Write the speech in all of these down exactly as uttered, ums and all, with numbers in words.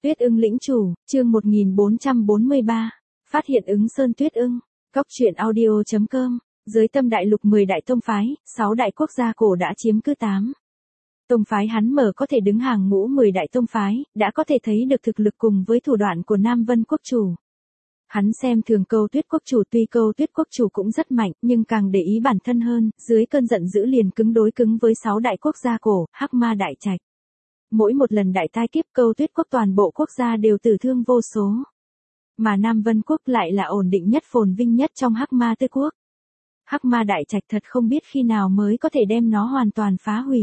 Tuyết ưng lĩnh chủ, chương một nghìn bốn trăm bốn mươi ba. Phát hiện ứng sơn tuyết ưng. Cóc truyện audio chấm com. Dưới tâm đại lục mười đại tông phái, sáu đại quốc gia cổ đã chiếm cứ tám. Tông phái hắn mở có thể đứng hàng ngũ mười đại tông phái, đã có thể thấy được thực lực cùng với thủ đoạn của Nam Vân quốc chủ. Hắn xem thường Câu Tuyết quốc chủ, tuy Câu Tuyết quốc chủ cũng rất mạnh, nhưng càng để ý bản thân hơn, dưới cơn giận dữ liền cứng đối cứng với sáu đại quốc gia cổ, Hắc Ma Đại Trạch. Mỗi một lần đại tai kiếp, Câu Tuyết quốc toàn bộ quốc gia đều tử thương vô số. Mà Nam Vân quốc lại là ổn định nhất, phồn vinh nhất trong Hắc Ma Tư quốc. Hắc Ma Đại Trạch thật không biết khi nào mới có thể đem nó hoàn toàn phá hủy.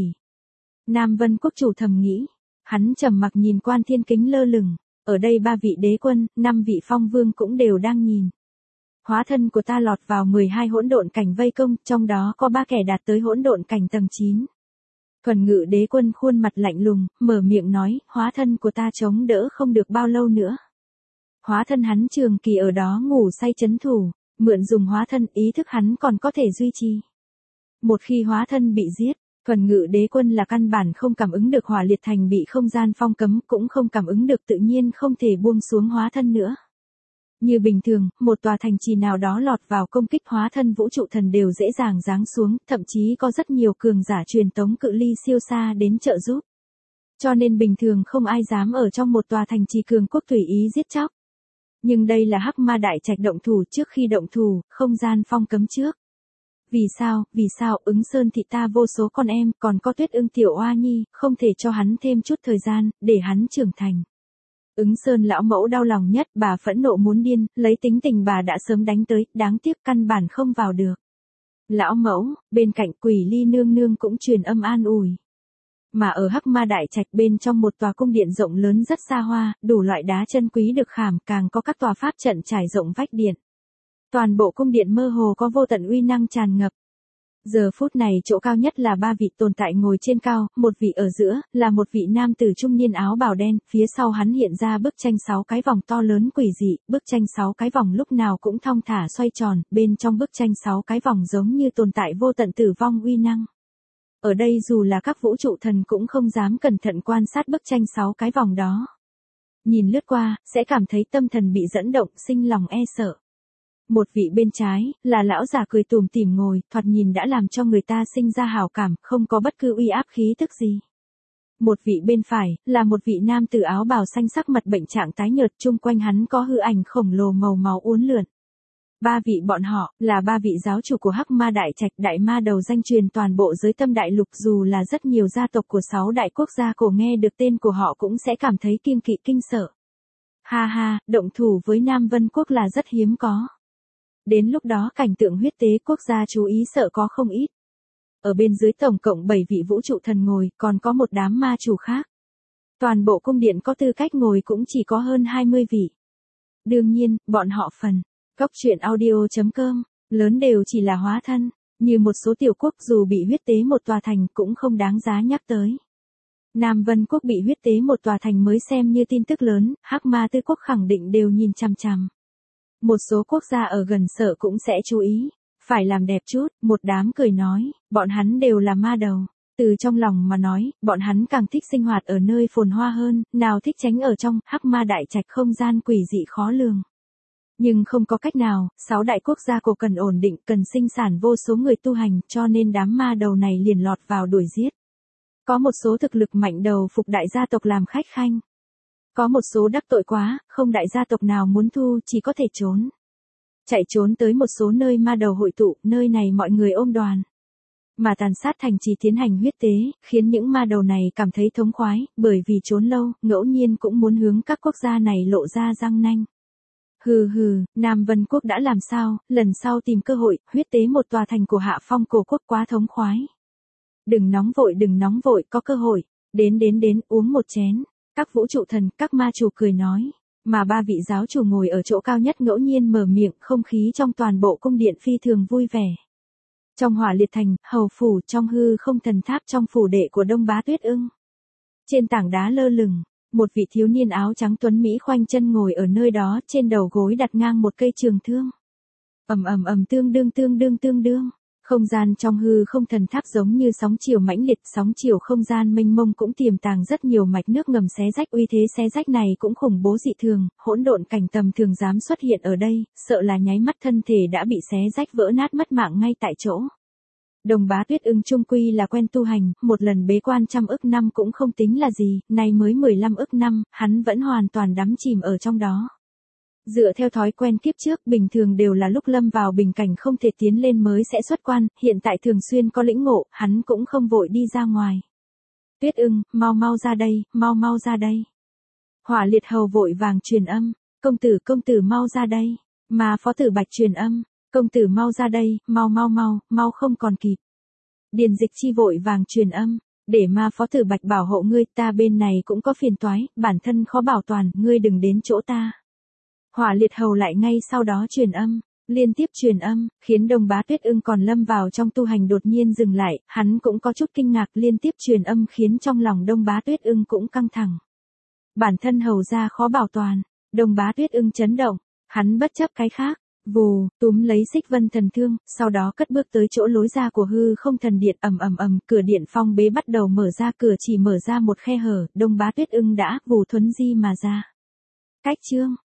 Nam Vân quốc chủ thầm nghĩ. Hắn trầm mặc nhìn quan thiên kính lơ lửng. Ở đây ba vị đế quân, năm vị phong vương cũng đều đang nhìn. Hóa thân của ta lọt vào mười hai hỗn độn cảnh vây công, trong đó có ba kẻ đạt tới hỗn độn cảnh tầng chín. Thuần Ngự đế quân khuôn mặt lạnh lùng, mở miệng nói, hóa thân của ta chống đỡ không được bao lâu nữa. Hóa thân hắn trường kỳ ở đó ngủ say chấn thủ, mượn dùng hóa thân, ý thức hắn còn có thể duy trì. Một khi hóa thân bị giết, Thuần Ngự đế quân là căn bản không cảm ứng được hỏa liệt thành bị không gian phong cấm, cũng không cảm ứng được tự nhiên không thể buông xuống hóa thân nữa. Như bình thường, một tòa thành trì nào đó lọt vào công kích, hóa thân vũ trụ thần đều dễ dàng giáng xuống, thậm chí có rất nhiều cường giả truyền tống cự ly siêu xa đến trợ giúp. Cho nên bình thường không ai dám ở trong một tòa thành trì cường quốc tùy ý giết chóc. Nhưng đây là Hắc Ma Đại Trạch động thủ, trước khi động thủ, không gian phong cấm trước. Vì sao, vì sao ứng sơn thị ta vô số con em, còn có Tuyết ưng tiểu oa nhi, không thể cho hắn thêm chút thời gian, để hắn trưởng thành. Ứng sơn lão mẫu đau lòng nhất, bà phẫn nộ muốn điên, lấy tính tình bà đã sớm đánh tới, đáng tiếc căn bản không vào được. Lão mẫu, bên cạnh Quỷ Ly nương nương cũng truyền âm an ủi. Mà ở Hắc Ma Đại Trạch bên trong một tòa cung điện rộng lớn rất xa hoa, đủ loại đá chân quý được khảm, càng có các tòa pháp trận trải rộng vách điện. Toàn bộ cung điện mơ hồ có vô tận uy năng tràn ngập. Giờ phút này chỗ cao nhất là ba vị tồn tại ngồi trên cao, một vị ở giữa, là một vị nam tử trung niên áo bào đen, phía sau hắn hiện ra bức tranh sáu cái vòng to lớn quỷ dị, bức tranh sáu cái vòng lúc nào cũng thong thả xoay tròn, bên trong bức tranh sáu cái vòng giống như tồn tại vô tận tử vong uy năng. Ở đây dù là các vũ trụ thần cũng không dám cẩn thận quan sát bức tranh sáu cái vòng đó. Nhìn lướt qua, sẽ cảm thấy tâm thần bị dẫn động, sinh lòng e sợ. Một vị bên trái, là lão già cười tủm tỉm ngồi, thoạt nhìn đã làm cho người ta sinh ra hảo cảm, không có bất cứ uy áp khí tức gì. Một vị bên phải, là một vị nam tử áo bào xanh, sắc mặt bệnh trạng tái nhợt, chung quanh hắn có hư ảnh khổng lồ màu máu uốn lượn. Ba vị bọn họ, là ba vị giáo chủ của Hắc Ma Đại Trạch, đại ma đầu danh truyền toàn bộ giới tâm đại lục, dù là rất nhiều gia tộc của sáu đại quốc gia cổ nghe được tên của họ cũng sẽ cảm thấy kiêng kỵ kinh sợ. Ha ha, động thủ với Nam Vân quốc là rất hiếm có. Đến lúc đó cảnh tượng huyết tế quốc gia chú ý sợ có không ít. Ở bên dưới tổng cộng bảy vị vũ trụ thần ngồi, còn có một đám ma chủ khác. Toàn bộ cung điện có tư cách ngồi cũng chỉ có hơn hai mươi vị. Đương nhiên, bọn họ phần. Cóc truyện audio chấm com, lớn đều chỉ là hóa thân, như một số tiểu quốc dù bị huyết tế một tòa thành cũng không đáng giá nhắc tới. Nam Vân quốc bị huyết tế một tòa thành mới xem như tin tức lớn, Hắc Ma Tư quốc khẳng định đều nhìn chằm chằm. Một số quốc gia ở gần sợ cũng sẽ chú ý, phải làm đẹp chút, một đám cười nói, bọn hắn đều là ma đầu. Từ trong lòng mà nói, bọn hắn càng thích sinh hoạt ở nơi phồn hoa hơn, nào thích tránh ở trong Hắc Ma Đại Trạch không gian quỷ dị khó lường. Nhưng không có cách nào, sáu đại quốc gia cổ cần ổn định, cần sinh sản vô số người tu hành, cho nên đám ma đầu này liền lọt vào đuổi giết. Có một số thực lực mạnh đầu phục đại gia tộc làm khách khanh. Có một số đắc tội quá, không đại gia tộc nào muốn thu, chỉ có thể trốn. Chạy trốn tới một số nơi ma đầu hội tụ, nơi này mọi người ôm đoàn. Mà tàn sát thành trì tiến hành huyết tế, khiến những ma đầu này cảm thấy thống khoái, bởi vì trốn lâu, ngẫu nhiên cũng muốn hướng các quốc gia này lộ ra răng nanh. Hừ hừ, Nam Vân quốc đã làm sao, lần sau tìm cơ hội, huyết tế một tòa thành của Hạ Phong cổ quốc quá thống khoái. Đừng nóng vội, đừng nóng vội, có cơ hội. Đến đến đến, uống một chén. Các vũ trụ thần, các ma chủ cười nói. Mà ba vị giáo chủ ngồi ở chỗ cao nhất ngẫu nhiên mở miệng, không khí trong toàn bộ cung điện phi thường vui vẻ. Trong hỏa liệt thành, hầu phủ, trong hư không thần tháp, trong phủ đệ của Đông Bá Tuyết ưng. Trên tảng đá lơ lửng, một vị thiếu niên áo trắng tuấn Mỹ khoanh chân ngồi ở nơi đó, trên đầu gối đặt ngang một cây trường thương. Ầm ầm ầm, tương đương tương đương tương đương. Không gian trong hư không thần tháp giống như sóng chiều mãnh liệt, sóng chiều không gian mênh mông cũng tiềm tàng rất nhiều mạch nước ngầm xé rách, uy thế xé rách này cũng khủng bố dị thường, hỗn độn cảnh tầm thường dám xuất hiện ở đây, sợ là nháy mắt thân thể đã bị xé rách vỡ nát mất mạng ngay tại chỗ. Đồng Bá Tuyết Ưng chung quy là quen tu hành, một lần bế quan trăm ức năm cũng không tính là gì, nay mới mười lăm ức năm, hắn vẫn hoàn toàn đắm chìm ở trong đó. Dựa theo thói quen kiếp trước, bình thường đều là lúc lâm vào bình cảnh không thể tiến lên mới sẽ xuất quan, hiện tại thường xuyên có lĩnh ngộ, hắn cũng không vội đi ra ngoài. Tuyết Ưng, mau mau ra đây, mau mau ra đây. Hỏa Liệt Hầu vội vàng truyền âm, công tử công tử mau ra đây, mà Phó Tử Bạch truyền âm, công tử mau ra đây, mau mau mau, mau không còn kịp. Điền Dịch Chi vội vàng truyền âm, để mà Phó Tử Bạch bảo hộ ngươi, ta bên này cũng có phiền toái, bản thân khó bảo toàn, ngươi đừng đến chỗ ta. Hỏa Liệt Hầu lại ngay sau đó truyền âm, liên tiếp truyền âm, khiến Đồng Bá Tuyết Ưng còn lâm vào trong tu hành đột nhiên dừng lại, hắn cũng có chút kinh ngạc, liên tiếp truyền âm khiến trong lòng Đông Bá Tuyết Ưng cũng căng thẳng. Bản thân hầu ra khó bảo toàn, Đồng Bá Tuyết Ưng chấn động, hắn bất chấp cái khác, vù, túm lấy Xích Vân Thần Thương, sau đó cất bước tới chỗ lối ra của hư không thần điện, ầm ầm ầm, cửa điện phong bế bắt đầu mở ra, cửa chỉ mở ra một khe hở, Đông Bá Tuyết Ưng đã vù thuấn di mà ra. Cách chương